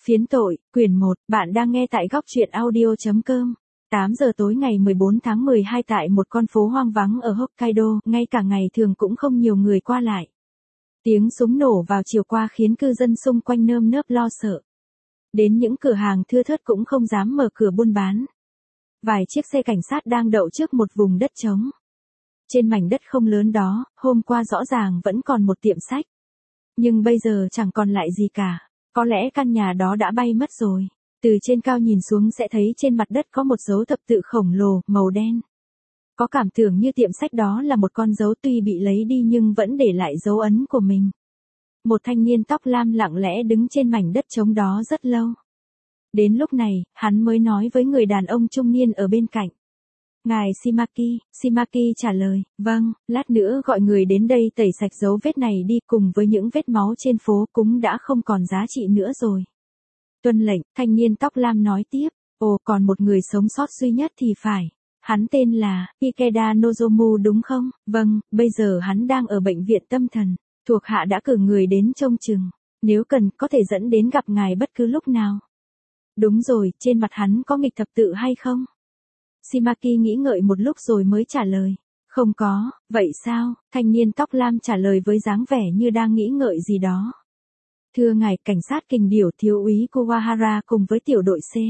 Phiến tội, quyển 1, bạn đang nghe tại góc truyện audio.com. 8 giờ tối ngày 14 tháng 12 tại một con phố hoang vắng ở Hokkaido, ngay cả ngày thường cũng không nhiều người qua lại. Tiếng súng nổ vào chiều qua khiến cư dân xung quanh nơm nớp lo sợ. Đến những cửa hàng thưa thớt cũng không dám mở cửa buôn bán. Vài chiếc xe cảnh sát đang đậu trước một vùng đất trống. Trên mảnh đất không lớn đó, hôm qua rõ ràng vẫn còn một tiệm sách. Nhưng bây giờ chẳng còn lại gì cả. Có lẽ căn nhà đó đã bay mất rồi. Từ trên cao nhìn xuống sẽ thấy trên mặt đất có một dấu thập tự khổng lồ, màu đen. Có cảm tưởng như tiệm sách đó là một con dấu tuy bị lấy đi nhưng vẫn để lại dấu ấn của mình. Một thanh niên tóc lam lặng lẽ đứng trên mảnh đất trống đó rất lâu. Đến lúc này, hắn mới nói với người đàn ông trung niên ở bên cạnh. Ngài Shimaki trả lời, vâng, lát nữa gọi người đến đây tẩy sạch dấu vết này đi cùng với những vết máu trên phố cũng đã không còn giá trị nữa rồi. Tuân lệnh, thanh niên tóc lam nói tiếp, ồ còn một người sống sót duy nhất thì phải. Hắn tên là Ikeda Nozomu đúng không? Vâng, bây giờ hắn đang ở bệnh viện tâm thần, thuộc hạ đã cử người đến trông chừng. Nếu cần có thể dẫn đến gặp ngài bất cứ lúc nào. Đúng rồi, trên mặt hắn có nghịch thập tự hay không? Shimaki nghĩ ngợi một lúc rồi mới trả lời. Không có, vậy sao? Thanh niên tóc lam trả lời với dáng vẻ như đang nghĩ ngợi gì đó. Thưa ngài, cảnh sát Kình Điểu thiếu úy Kawahara cùng với tiểu đội C.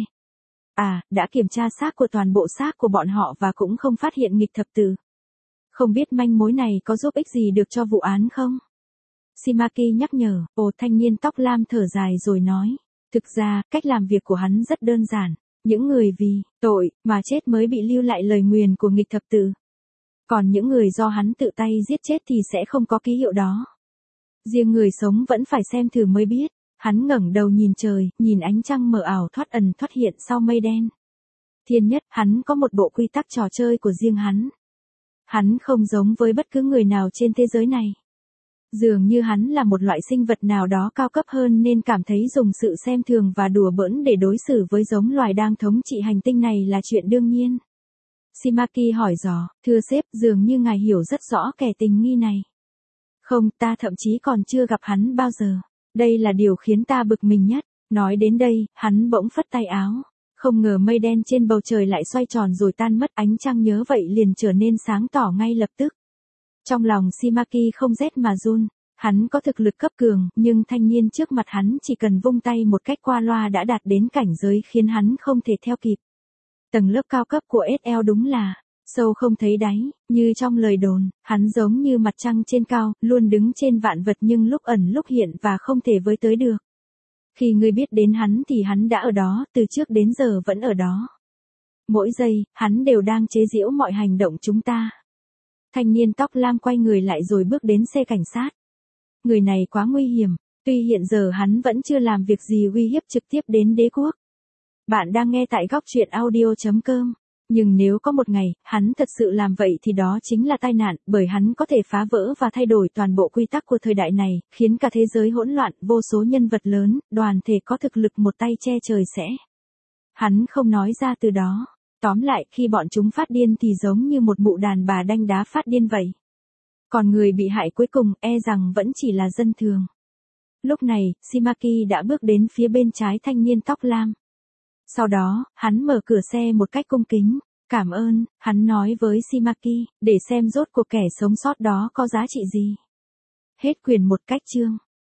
Đã kiểm tra xác của toàn bộ xác của bọn họ và cũng không phát hiện nghịch thập tự. Không biết manh mối này có giúp ích gì được cho vụ án không? Shimaki nhắc nhở, thanh niên tóc lam thở dài rồi nói. Thực ra, cách làm việc của hắn rất đơn giản. Những người vì tội mà chết mới bị lưu lại lời nguyền của nghịch thập tự. Còn những người do hắn tự tay giết chết thì sẽ không có ký hiệu đó. Riêng người sống vẫn phải xem thử mới biết. Hắn ngẩng đầu nhìn trời, nhìn ánh trăng mờ ảo thoát ẩn thoát hiện sau mây đen. Thiên nhất, hắn có một bộ quy tắc trò chơi của riêng hắn. Hắn không giống với bất cứ người nào trên thế giới này. Dường như hắn là một loại sinh vật nào đó cao cấp hơn nên cảm thấy dùng sự xem thường và đùa bỡn để đối xử với giống loài đang thống trị hành tinh này là chuyện đương nhiên. Shimaki hỏi dò, thưa sếp, dường như ngài hiểu rất rõ kẻ tình nghi này. Không, ta thậm chí còn chưa gặp hắn bao giờ. Đây là điều khiến ta bực mình nhất. Nói đến đây, hắn bỗng phất tay áo. Không ngờ mây đen trên bầu trời lại xoay tròn rồi tan mất, ánh trăng nhớ vậy liền trở nên sáng tỏ ngay lập tức. Trong lòng Shimaki không rét mà run, hắn có thực lực cấp cường, nhưng thanh niên trước mặt hắn chỉ cần vung tay một cách qua loa đã đạt đến cảnh giới khiến hắn không thể theo kịp. Tầng lớp cao cấp của SL đúng là sâu không thấy đáy, như trong lời đồn, hắn giống như mặt trăng trên cao, luôn đứng trên vạn vật nhưng lúc ẩn lúc hiện và không thể với tới được. Khi ngươi biết đến hắn thì hắn đã ở đó, từ trước đến giờ vẫn ở đó. Mỗi giây, hắn đều đang chế giễu mọi hành động chúng ta. Thanh niên tóc lam quay người lại rồi bước đến xe cảnh sát. Người này quá nguy hiểm, tuy hiện giờ hắn vẫn chưa làm việc gì uy hiếp trực tiếp đến đế quốc. Bạn đang nghe tại góc truyện audio.com. Nhưng nếu có một ngày, hắn thật sự làm vậy thì đó chính là tai nạn, bởi hắn có thể phá vỡ và thay đổi toàn bộ quy tắc của thời đại này, khiến cả thế giới hỗn loạn, vô số nhân vật lớn, đoàn thể có thực lực một tay che trời sẽ. Hắn không nói ra từ đó. Tóm lại, khi bọn chúng phát điên thì giống như một mụ đàn bà đanh đá phát điên vậy. Còn người bị hại cuối cùng rằng vẫn chỉ là dân thường. Lúc này, Shimaki đã bước đến phía bên trái thanh niên tóc lam. Sau đó, hắn mở cửa xe một cách cung kính. Cảm ơn, hắn nói với Shimaki, để xem rốt cuộc kẻ sống sót đó có giá trị gì. Hết quyển 1 cách chương.